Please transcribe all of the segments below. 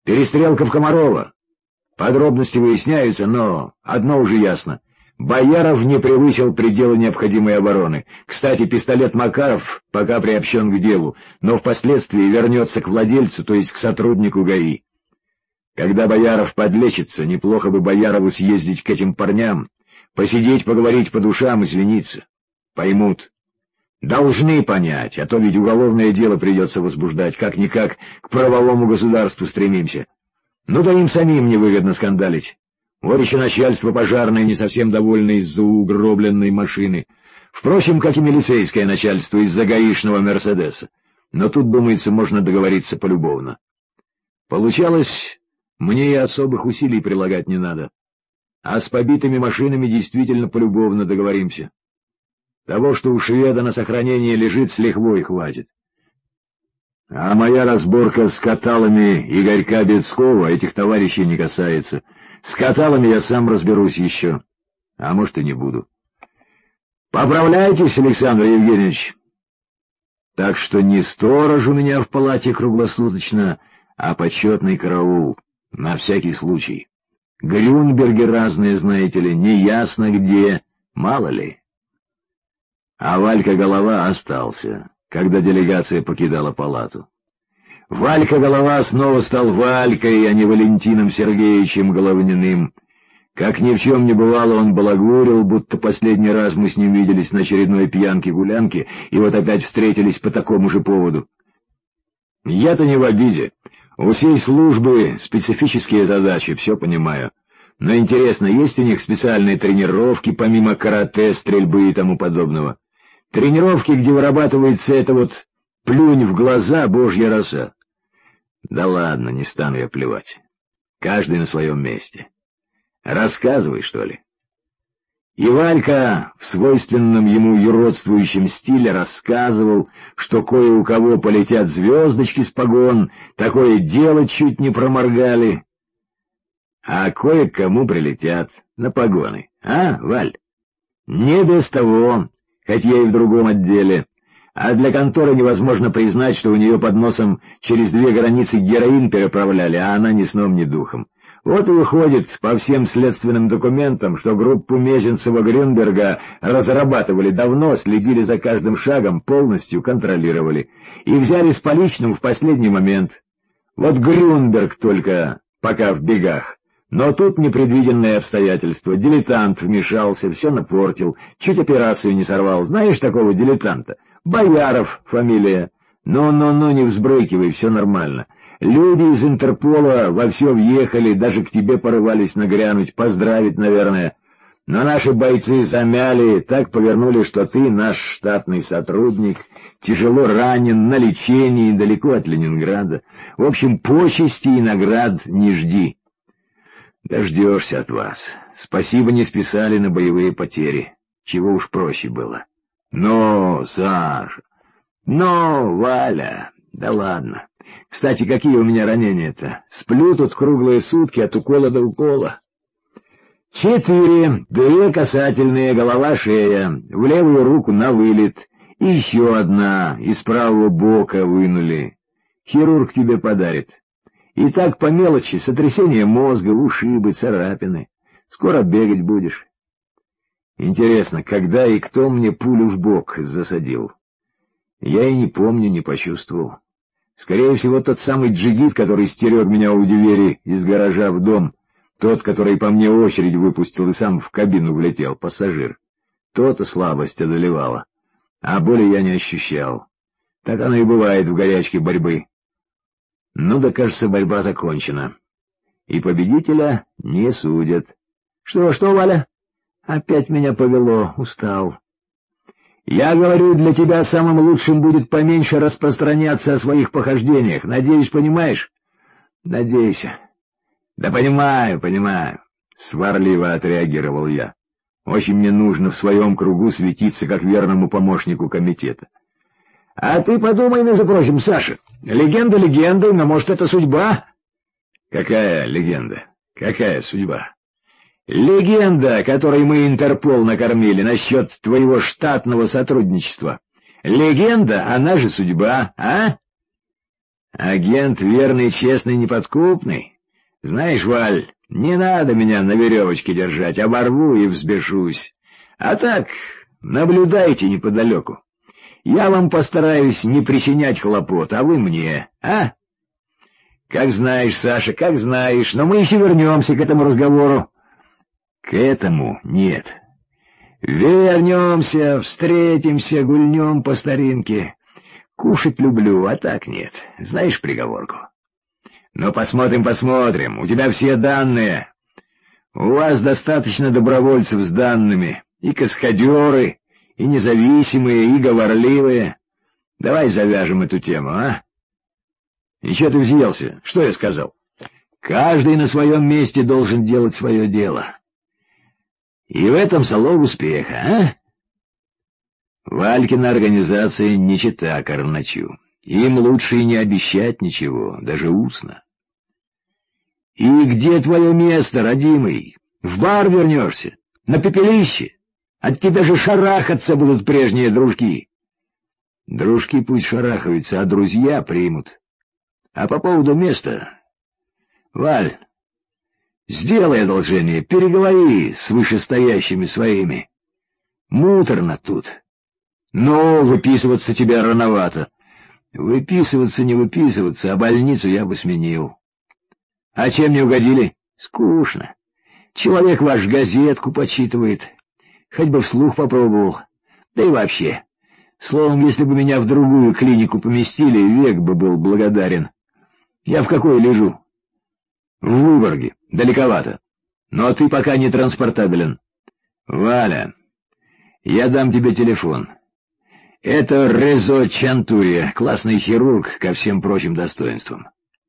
Перестрелка в Комарова. Подробности выясняются, но одно уже ясно. Бояров не превысил пределы необходимой обороны. Кстати, пистолет Макаров пока приобщен к делу, но впоследствии вернется к владельцу, то есть к сотруднику ГАИ. Когда Бояров подлечится, неплохо бы Боярову съездить к этим парням, посидеть, поговорить по душам, извиниться. Поймут. Должны понять, а то ведь уголовное дело придется возбуждать, как-никак к правовому государству стремимся. Ну да им самим невыгодно скандалить. Вот еще начальство пожарное не совсем довольно из-за угробленной машины. Впрочем, как и милицейское начальство из-за гаишного «Мерседеса». Но тут, думается, можно договориться полюбовно. Получалось, мне и особых усилий прилагать не надо. А с побитыми машинами действительно полюбовно договоримся. Того, что у шведа на сохранение лежит, с лихвой хватит. А моя разборка с каталами Игорька Бецкова этих товарищей не касается. С каталами я сам разберусь еще. А может, и не буду. Поправляйтесь, Александр Евгеньевич. Так что не сторож у меня в палате круглосуточно, а почетный караул. На всякий случай. Грюнберги разные, знаете ли, неясно где, мало ли. А Валька Голова остался, когда делегация покидала палату. Валька Голова снова стал Валькой, а не Валентином Сергеевичем Головниным. Как ни в чем не бывало, он балагурил, будто последний раз мы с ним виделись на очередной пьянке-гулянке, и вот опять встретились по такому же поводу. Я-то не в обиде. У всей службы специфические задачи, все понимаю. Но интересно, есть у них специальные тренировки, помимо карате, стрельбы и тому подобного? Тренировки, где вырабатывается это вот «плюнь в глаза, божья роса». Да ладно, не стану я плевать. Каждый на своем месте. Рассказывай, что ли. И Валька в свойственном ему юродствующем стиле рассказывал, что кое у кого полетят звездочки с погон, такое дело чуть не проморгали. А кое-кому прилетят на погоны. А, Валь? Не без того, хоть я и в другом отделе. А для конторы невозможно признать, что у нее под носом через 2 границы героин переправляли, а она ни сном, ни духом. Вот и выходит по всем следственным документам, что группу Мезенцева-Грюнберга разрабатывали давно, следили за каждым шагом, полностью контролировали. И взяли с поличным в последний момент. Вот Грюнберг только пока в бегах. Но тут непредвиденные обстоятельства. Дилетант вмешался, все напортил, чуть операцию не сорвал. Знаешь такого дилетанта? Бояров фамилия. Ну, не взбрыкивай, все нормально. Люди из Интерпола во все въехали, даже к тебе порывались нагрянуть, поздравить, наверное. Но наши бойцы замяли, так повернули, что ты, наш штатный сотрудник, тяжело ранен, на лечении, далеко от Ленинграда. В общем, почести и наград не жди. Дождешься от вас. Спасибо, не списали на боевые потери. Чего уж проще было. Но, Саша... Но, Валя... Да ладно. Кстати, какие у меня ранения-то? Сплю тут круглые сутки от укола до укола. 4, 2 касательные, голова-шея, в левую руку на вылет, и еще одна из правого бока вынули. Хирург тебе подарит. И так по мелочи: сотрясение мозга, ушибы, царапины. Скоро бегать будешь. Интересно, когда и кто мне пулю в бок засадил? Я и не помню, не почувствовал. Скорее всего, тот самый джигит, который стерег меня у двери из гаража в дом, тот, который по мне очередь выпустил и сам в кабину влетел, пассажир. То-то слабость одолевала, а боли я не ощущал. Так оно и бывает в горячке борьбы. Ну да, кажется, борьба закончена. И победителя не судят. Что, Валя? Опять меня повело, устал. Я говорю, для тебя самым лучшим будет поменьше распространяться о своих похождениях. Надеюсь, понимаешь? Надейся. Да понимаю. Сварливо отреагировал я. Очень мне нужно в своем кругу светиться как верному помощнику комитета. А ты подумай, между прочим, Саша. Легенда легендой, но, может, это судьба? Какая легенда? Какая судьба? Легенда, которой мы Интерпол накормили насчет твоего штатного сотрудничества. Легенда, она же судьба, а? Агент верный, честный, неподкупный. Знаешь, Валь, не надо меня на веревочке держать, оборву и взбешусь. А так, наблюдайте неподалеку. Я вам постараюсь не причинять хлопот, а вы мне, а? Как знаешь, Саша, как знаешь, но мы еще вернемся к этому разговору. К этому нет. Вернемся, встретимся, гульнем по старинке. Кушать люблю, а так нет. Знаешь приговорку? Но посмотрим, у тебя все данные. У вас достаточно добровольцев с данными, и каскадеры, и независимые, и говорливые. Давай завяжем эту тему, а? И чё ты взъелся? Что я сказал? Каждый на своем месте должен делать свое дело. И в этом залог успеха, а? Валькина организация не чета Карначу. Им лучше и не обещать ничего, даже устно. И где твое место, родимый? В бар вернешься? На пепелище? От тебя же шарахаться будут прежние дружки. Дружки пусть шарахаются, а друзья примут. А по поводу места... Валь, сделай одолжение, переговори с вышестоящими своими. Муторно тут. Но выписываться тебя рановато. Выписываться не выписываться, а больницу я бы сменил. А чем не угодили? Скучно. Человек ваш газетку почитывает. Хоть бы вслух попробовал. Да и вообще. Словом, если бы меня в другую клинику поместили, век бы был благодарен. Я в какой лежу? В Выборге. Далековато. Но ты пока не транспортабелен. Валя, я дам тебе телефон. Это Резо Чантурия, классный хирург ко всем прочим достоинствам.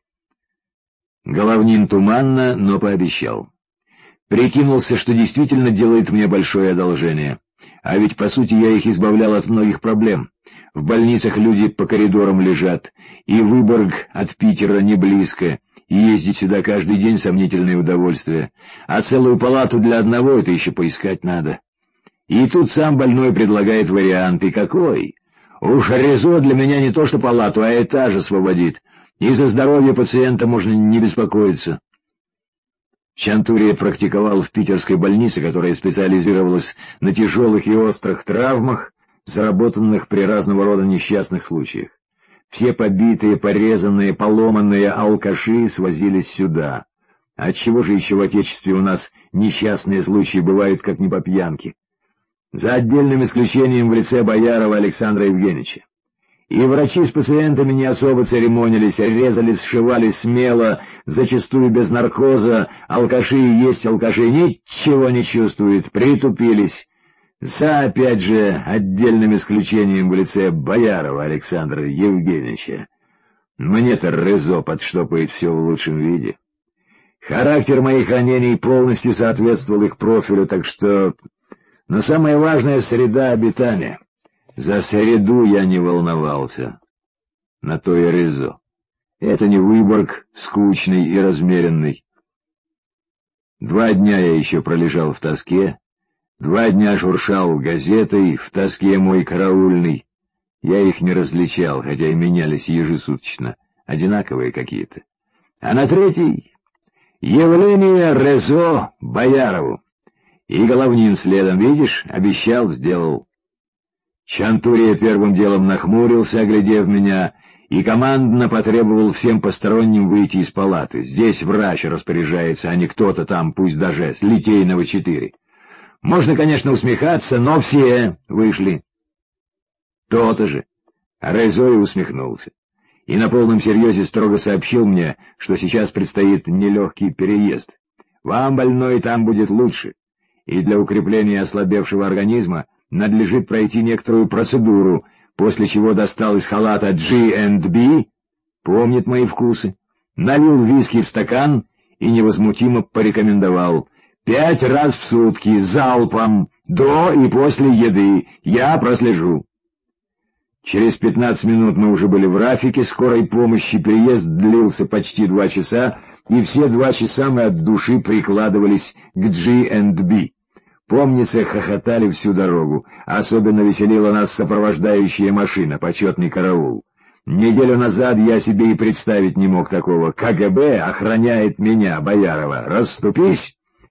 Головнин туманно, но пообещал. Прикинулся, что действительно делает мне большое одолжение. А ведь, по сути, я их избавлял от многих проблем. В больницах люди по коридорам лежат, и Выборг от Питера не близко, и ездить сюда каждый день — сомнительное удовольствие. А целую палату для одного — это еще поискать надо. И тут сам больной предлагает вариант. И какой? Уж Резо для меня не то что палату, а этаж освободит. И за здоровье пациента можно не беспокоиться. Чантурия практиковал в питерской больнице, которая специализировалась на тяжелых и острых травмах, заработанных при разного рода несчастных случаях. Все побитые, порезанные, поломанные алкаши свозились сюда. Отчего же еще в Отечестве у нас несчастные случаи бывают, как не по пьянке? За отдельным исключением в лице Боярова Александра Евгеньевича. И врачи с пациентами не особо церемонились, резали, сшивали смело, зачастую без наркоза, алкаши и есть алкаши, ничего не чувствуют, притупились. За, опять же, отдельным исключением в лице Боярова Александра Евгеньевича. Мне-то Резо подштопает все в лучшем виде. Характер моих ранений полностью соответствовал их профилю, так что... Но самое важное — среда обитания. За среду я не волновался. На то и Резо. Это не Выборг, скучный и размеренный. 2 дня я еще пролежал в тоске, 2 дня шуршал газетой, в тоске мой караульный. Я их не различал, хотя и менялись ежесуточно, одинаковые какие-то. А на 3-й — явление Резо Боярову. И Головнин следом, видишь, обещал, сделал. Чантурия первым делом нахмурился, оглядев меня, и командно потребовал всем посторонним выйти из палаты. Здесь врач распоряжается, а не кто-то там, пусть даже с Литейного 4. Можно, конечно, усмехаться, но все вышли. То-то же. Резо и усмехнулся. И на полном серьезе строго сообщил мне, что сейчас предстоит нелегкий переезд. Вам, больной, там будет лучше. И для укрепления ослабевшего организма надлежит пройти некоторую процедуру, после чего достал из халата G&B, помнит мои вкусы, налил виски в стакан и невозмутимо порекомендовал: 5 раз в сутки, залпом, до и после еды, я прослежу. Через 15 минут мы уже были в Рафике скорой помощи, переезд длился почти 2 часа, и все 2 часа мы от души прикладывались к G&B. Помнится, хохотали всю дорогу. Особенно веселила нас сопровождающая машина, почетный караул. Неделю назад я себе и представить не мог такого. КГБ охраняет меня, Боярова. Расступись!»